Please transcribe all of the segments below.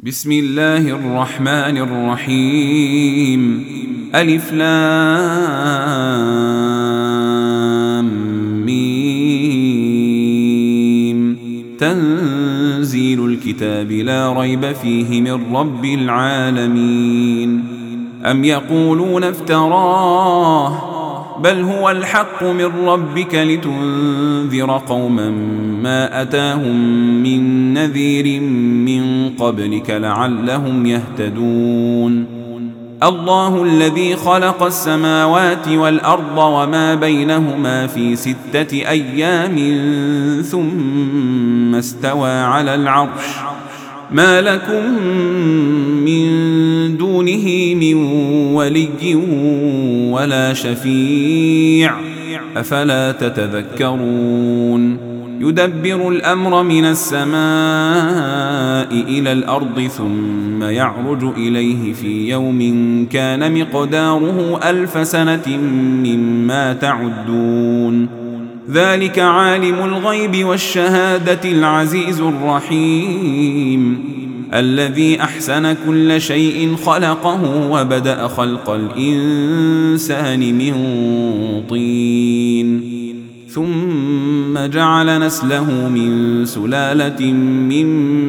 بسم الله الرحمن الرحيم. ألف لام ميم. تنزيل الكتاب لا ريب فيه من رب العالمين. أم يقولون افتراه بل هو الحق من ربك لتنذر قوما ما أتاهم من نذير من قبلك لعلهم يهتدون. الله الذي خلق السماوات والأرض وما بينهما في 6 أيام ثم استوى على العرش. ما لكم من دونه من ولي ولا شفيع أفلا تتذكرون. يدبر الأمر من السماء إلى الأرض ثم يعرج إليه في يوم كان مقداره 1000 سنة مما تعدون. ذلك عالم الغيب والشهادة العزيز الرحيم الذي أحسن كل شيء خلقه وبدأ خلق الإنسان من طين ثم جعل نسله من سلالة من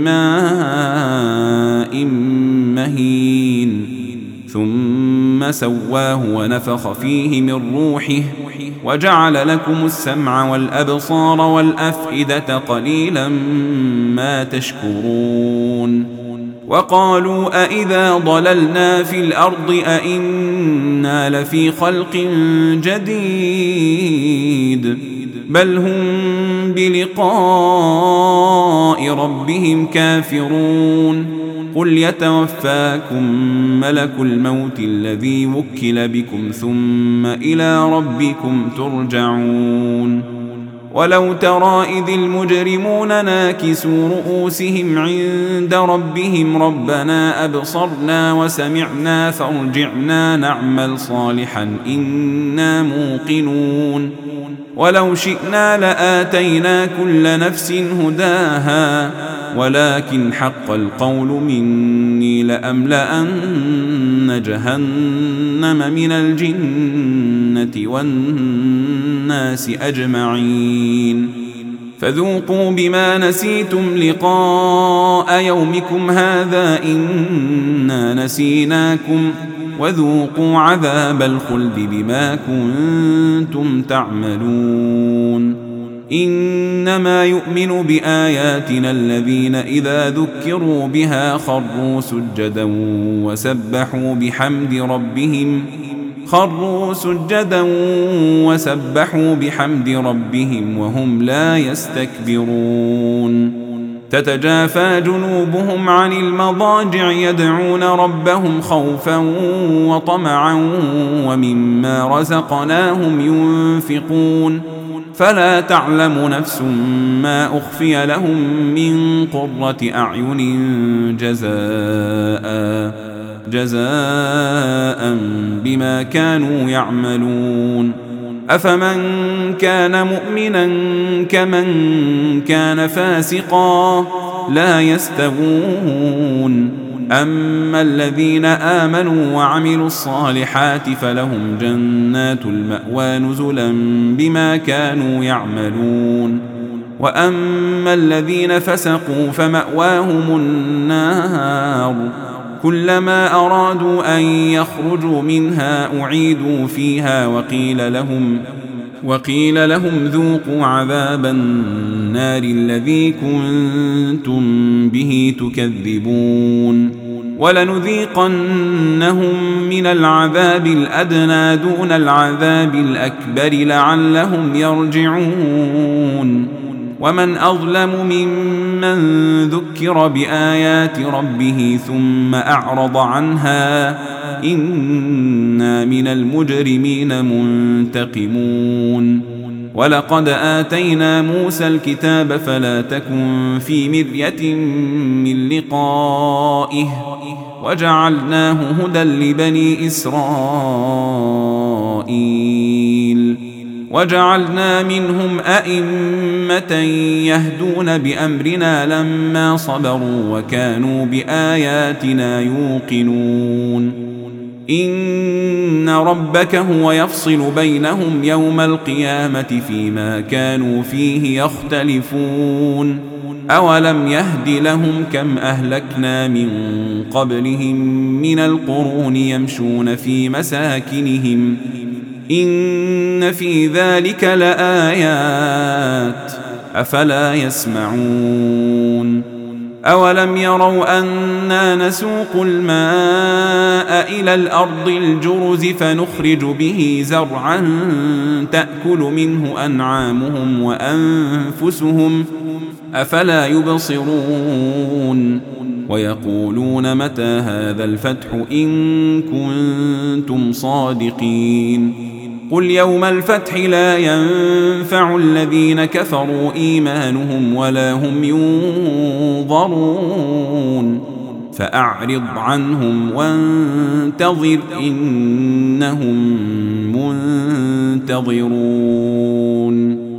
ماء مهين ثم سواه ونفخ فيه من روحه وجعل لكم السمع والأبصار والأفئدة قليلا ما تشكرون. وقالوا أإذا ضللنا في الأرض أإنا لفي خلق جديد بل هم بلقاء ربهم كافرون. قل يتوفاكم ملك الموت الذي وكل بكم ثم إلى ربكم ترجعون. ولو ترى إذ المجرمون ناكسوا رؤوسهم عند ربهم ربنا أبصرنا وسمعنا فارجعنا نعمل صالحا إنا موقنون. ولو شئنا لآتينا كل نفس هداها ولكن حق القول مني لأملأن جهنم من الجنة والناس أجمعين. فذوقوا بما نسيتم لقاء يومكم هذا إنا نسيناكم وذوقوا عذاب الخلد بما كنتم تعملون. إنما يؤمن بآياتنا الذين إذا ذكروا بها خروا سجدا وسبحوا بحمد ربهم وهم لا يستكبرون. تتجافى جنوبهم عن المضاجع يدعون ربهم خوفا وطمعا ومما رزقناهم ينفقون. فلا تعلم نفس ما أخفي لهم من قرة أعين جزاء بما كانوا يعملون. أفمن كان مؤمنا كمن كان فاسقا لا يستوون. أما الذين آمنوا وعملوا الصالحات فلهم جنات المأوى نزلا بما كانوا يعملون. وأما الذين فسقوا فمأواهم النار كلما أرادوا أن يخرجوا منها أعيدوا فيها وقيل لهم ذوقوا عذاب النار الذي كنتم به تكذبون. ولنذيقنهم من العذاب الأدنى دون العذاب الأكبر لعلهم يرجعون. ومن أظلم ممن ذكر بآيات ربه ثم أعرض عنها إنا من المجرمين منتقمون. ولقد آتينا موسى الكتاب فلا تكن في مرية من لقائه وجعلناه هدى لبني إسرائيل. وجعلنا منهم أئمة يهدون بأمرنا لما صبروا وكانوا بآياتنا يوقنون إن ربك هو يفصل بينهم يوم القيامة فيما كانوا فيه يختلفون أولم يهد لهم كم أهلكنا من قبلهم من القرون يمشون في مساكنهم إن في ذلك لآيات أفلا يسمعون أولم يروا أنا نسوق الماء إلى الأرض الجرز فنخرج به زرعا تأكل منه أنعامهم وأنفسهم أفلا يبصرون ويقولون متى هذا الفتح إن كنتم صادقين قل يوم الفتح لا ينفع الذين كفروا إيمانهم ولا هم ينظرون فأعرض عنهم وانتظر إنهم منتظرون